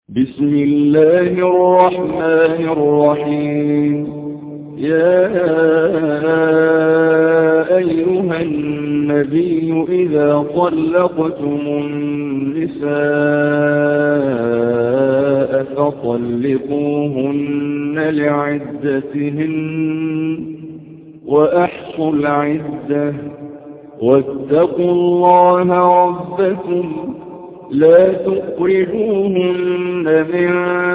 بسم الله الرحمن الرحيم. يا أيها النبي إذا طلقتم النساء فطلقوهن لعدتهن وأحصوا العدة واتقوا الله ربكم لا تخرجوهن من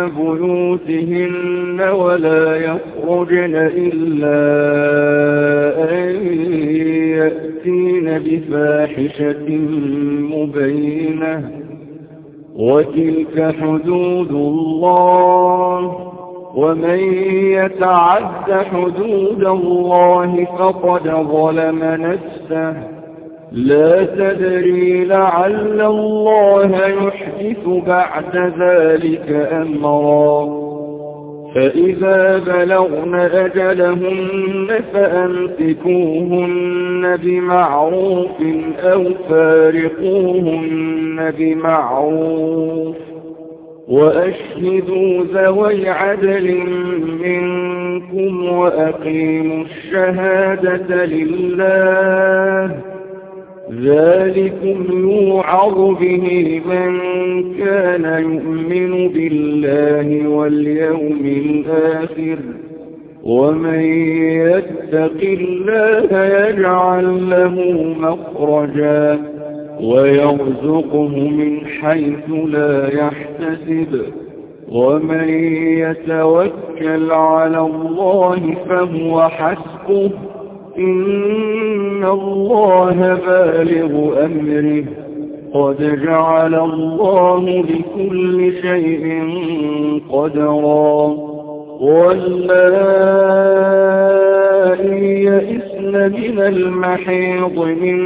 بيوتهن ولا يخرجن إلا أن يأتين بفاحشة مبينة وتلك حدود الله ومن يتعد حدود الله فقد ظلم نفسه لا تدري لعل الله يحدث بعد ذلك أمرا فإذا بلغن أجلهن فأمسكوهن بمعروف أو فارقوهن بمعروف وأشهدوا ذوي عدل منكم وأقيموا الشهادة لله ذلكم يوعظ به من كان يؤمن بالله واليوم الآخر ومن يتق الله يجعل له مخرجا ويرزقه من حيث لا يحتسب ومن يتوكل على الله فهو حسبه إن الله بالغ أمره قد جعل الله لكل شيء قدرا واللائي يئسن من المحيض من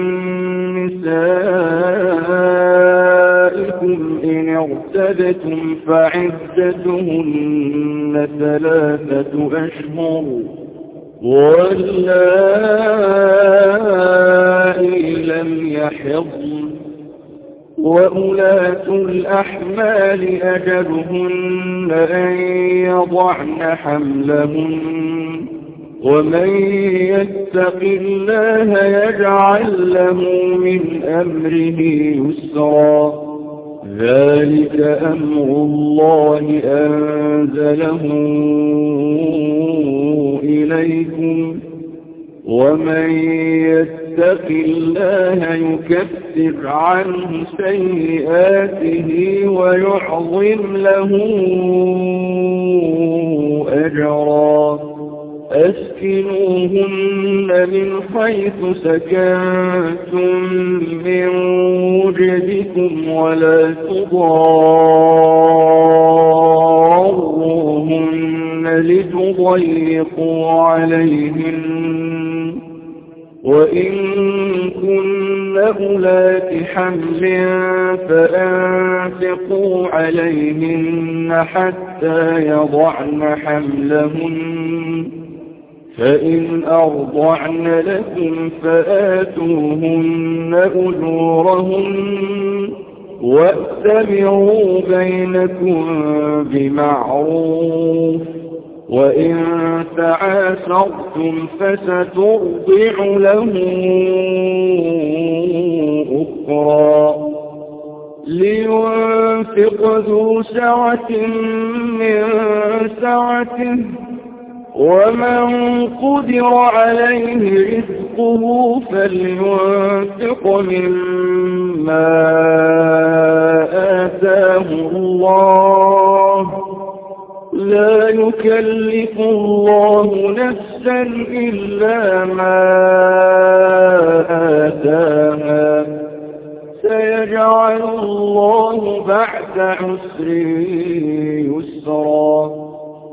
نسائكم إن ارتبتم فعدتهن 3 أشهر واللائي لم يحضن وأولاة الأحمال أجلهن أن يضعن حملهن ومن يتق الله يجعل له من أمره يسرا ذلك أمر الله أنزله إليكم ومن يتق الله يكفر عنه سيئاته ويعظم له أجرا أسكنوهن من حيث سكنتم من وجدكم ولا تضاروهن لتضيقوا عليهن وإن كن أولات حمل فأنفقوا عليهن حتى يضعن حملهن فإن أرضعن لكم فآتوهن أجورهن واتبعوا بينكم بمعروف وإن تعاسرتم فسترضع له أخرى لينفق ذو سعة من سعته ومن قدر عليه رزقه فلينفق مما آتاه الله لا يكلف الله نفسا إلا ما آتاها سيجعل الله بعد عسر يسرا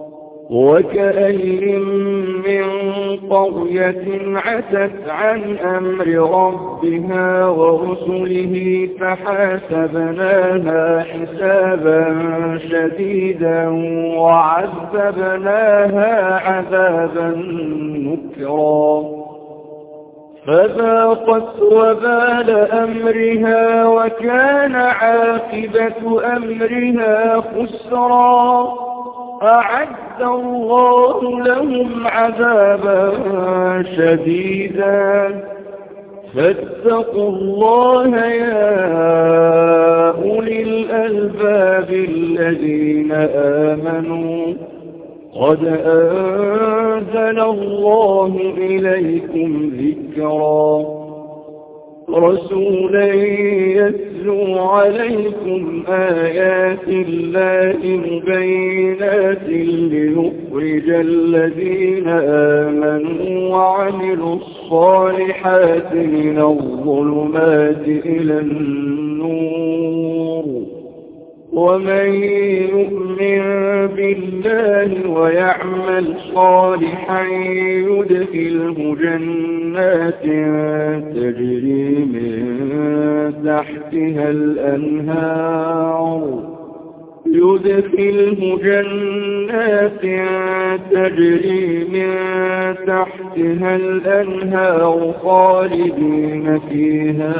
وكأي من قرية عتت عن أمر ربها ورسله فحاسبناها حسابا شديدا وعذبناها عذابا نكرا فذاقت وبال أمرها وكان عاقبة أمرها خسرا. أعد الله لهم عذابا شديدا فاتقوا الله يا أولي الألباب الذين آمنوا قد أنزل الله إليكم ذكرا رسولا يتلو عليكم آيات الله مبينات ليخرج الذين آمنوا وعملوا الصالحات من الظلمات إلى النور ومن يؤمن بالله ويعمل صالحا يدخله جنات تجري من تحتها الأنهار خالدين فيها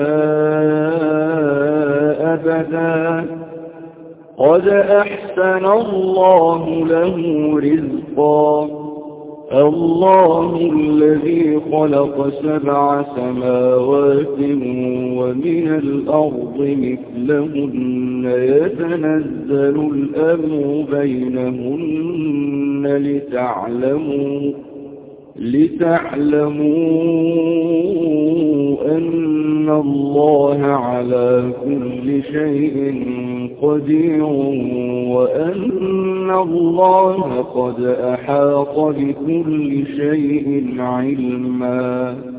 أبدا قد أحسن الله له رزقا. الله الذي خلق 7 سماوات ومن الأرض مثلهن يتنزل الأمر بينهن لتعلموا أن الله على كل شيء قدير وأن الله قد أحاط بكل شيء علما.